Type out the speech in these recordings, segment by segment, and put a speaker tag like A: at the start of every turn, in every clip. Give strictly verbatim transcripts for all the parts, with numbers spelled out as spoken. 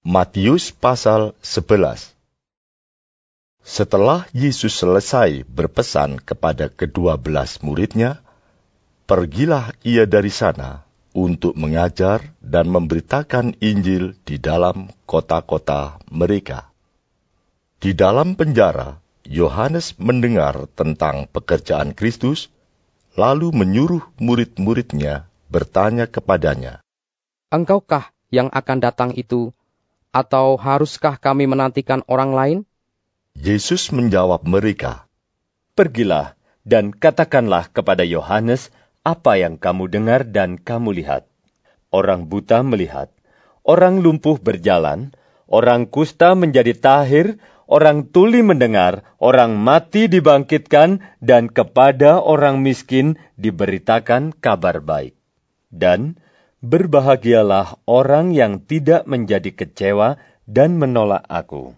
A: Matius pasal sebelas. Setelah Yesus selesai berpesan kepada kedua belas muridnya, pergilah ia dari sana untuk mengajar dan memberitakan Injil di dalam kota-kota mereka. Di dalam penjara, Yohanes mendengar tentang pekerjaan Kristus, lalu menyuruh murid-muridnya bertanya kepadanya,
B: "Engkaukah yang akan datang itu, atau haruskah kami menantikan orang lain?"
A: Yesus menjawab mereka,
C: "Pergilah dan katakanlah kepada Yohanes apa yang kamu dengar dan kamu lihat. Orang buta melihat, orang lumpuh berjalan, orang kusta menjadi tahir, orang tuli mendengar, orang mati dibangkitkan, dan kepada orang miskin diberitakan kabar baik. Dan berbahagialah orang yang tidak menjadi kecewa dan menolak aku."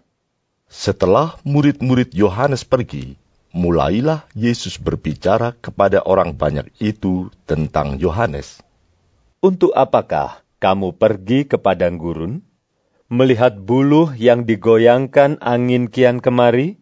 A: Setelah murid-murid Yohanes pergi, mulailah Yesus berbicara kepada orang banyak itu tentang Yohanes.
C: "Untuk apakah kamu pergi ke padang gurun, melihat buluh yang digoyangkan angin kian kemari?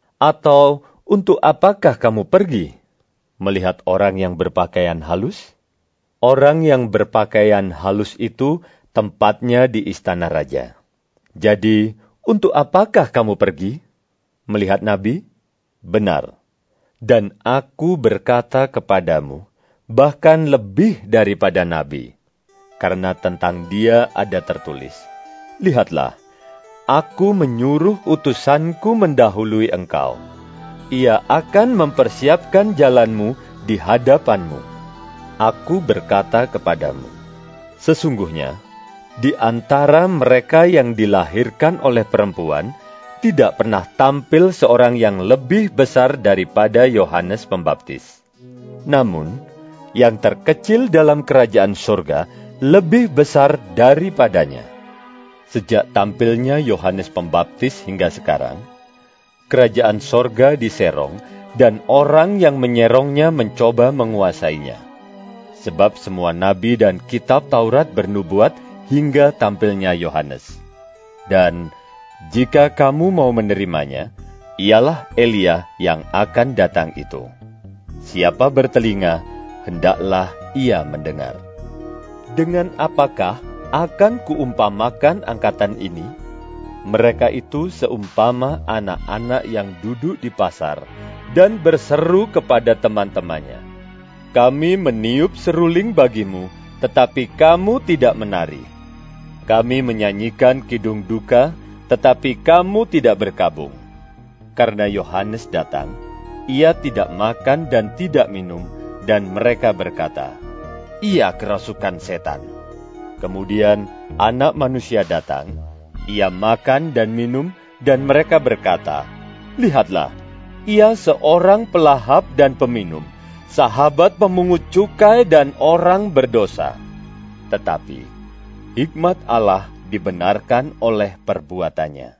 C: Atau untuk apakah kamu pergi, melihat orang yang berpakaian halus? Orang yang berpakaian halus itu tempatnya di istana raja. Jadi, untuk apakah kamu pergi? Melihat nabi? Benar. Dan aku berkata kepadamu, bahkan lebih daripada nabi. Karena tentang dia ada tertulis, lihatlah, aku menyuruh utusanku mendahului engkau. Ia akan mempersiapkan jalanmu di hadapanmu. Aku berkata kepadamu, sesungguhnya, di antara mereka yang dilahirkan oleh perempuan, tidak pernah tampil seorang yang lebih besar daripada Yohanes Pembaptis. Namun, yang terkecil dalam kerajaan surga lebih besar daripadanya. Sejak tampilnya Yohanes Pembaptis hingga sekarang, kerajaan surga diserong dan orang yang menyerongnya mencoba menguasainya. Sebab semua nabi dan kitab Taurat bernubuat hingga tampilnya Yohanes. Dan jika kamu mau menerimanya, ialah Elia yang akan datang itu. Siapa bertelinga, hendaklah ia mendengar. Dengan apakah akan kuumpamakan angkatan ini? Mereka itu seumpama anak-anak yang duduk di pasar dan berseru kepada teman-temannya, "Kami meniup seruling bagimu, tetapi kamu tidak menari. Kami menyanyikan kidung duka, tetapi kamu tidak berkabung." Karena Yohanes datang, ia tidak makan dan tidak minum, dan mereka berkata, "Ia kerasukan setan." Kemudian Anak Manusia datang, ia makan dan minum, dan mereka berkata, "Lihatlah, ia seorang pelahap dan peminum, sahabat pemungut cukai dan orang berdosa." Tetapi hikmat Allah dibenarkan oleh perbuatannya.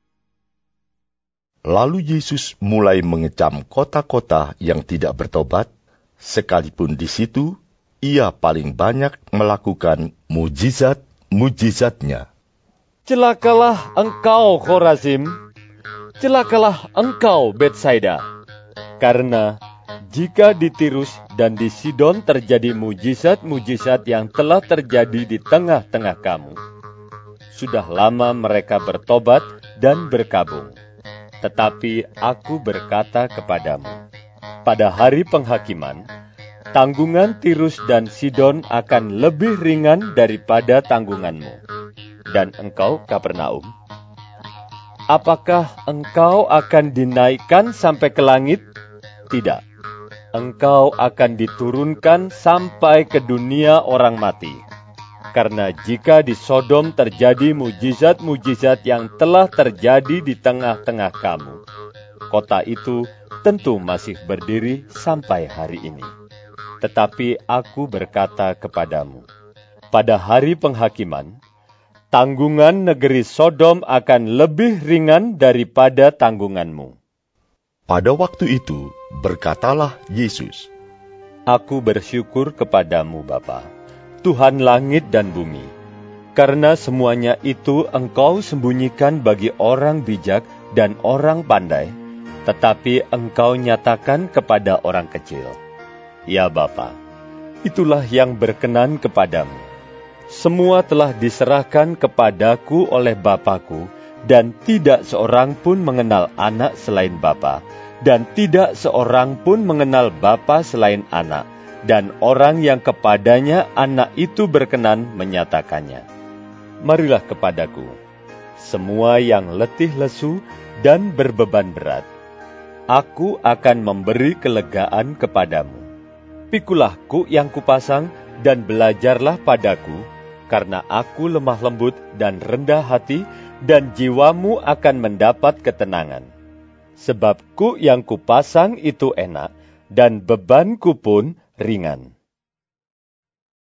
A: Lalu Yesus mulai mengecam kota-kota yang tidak bertobat, sekalipun di situ ia paling banyak melakukan mujizat-mujizatnya.
C: "Celakalah engkau, Khorazim! Celakalah engkau, Betsaida! Karena jika di Tirus dan di Sidon terjadi mujizat-mujizat yang telah terjadi di tengah-tengah kamu, sudah lama mereka bertobat dan berkabung. Tetapi aku berkata kepadamu, pada hari penghakiman, tanggungan Tirus dan Sidon akan lebih ringan daripada tanggunganmu. Dan engkau, Kapernaum, apakah engkau akan dinaikkan sampai ke langit? Tidak. Engkau akan diturunkan sampai ke dunia orang mati. Karena jika di Sodom terjadi mujizat-mujizat yang telah terjadi di tengah-tengah kamu, kota itu tentu masih berdiri sampai hari ini. Tetapi aku berkata kepadamu, pada hari penghakiman, tanggungan negeri Sodom akan lebih ringan daripada tanggunganmu."
A: Pada waktu itu, berkatalah Yesus,
C: "Aku bersyukur kepadamu, Bapa, Tuhan langit dan bumi, karena semuanya itu engkau sembunyikan bagi orang bijak dan orang pandai, tetapi engkau nyatakan kepada orang kecil. Ya Bapa, itulah yang berkenan kepadamu. Semua telah diserahkan kepadaku oleh Bapa-Ku, dan tidak seorang pun mengenal anak selain Bapa, dan tidak seorang pun mengenal Bapa selain anak, dan orang yang kepadanya anak itu berkenan menyatakannya. Marilah kepadaku, semua yang letih lesu dan berbeban berat. Aku akan memberi kelegaan kepadamu. Pikulah kuk yang kupasang dan belajarlah padaku, karena aku lemah lembut dan rendah hati, dan jiwamu akan mendapat ketenangan. Sebab kuk yang kupasang itu enak, dan bebanku pun ringan.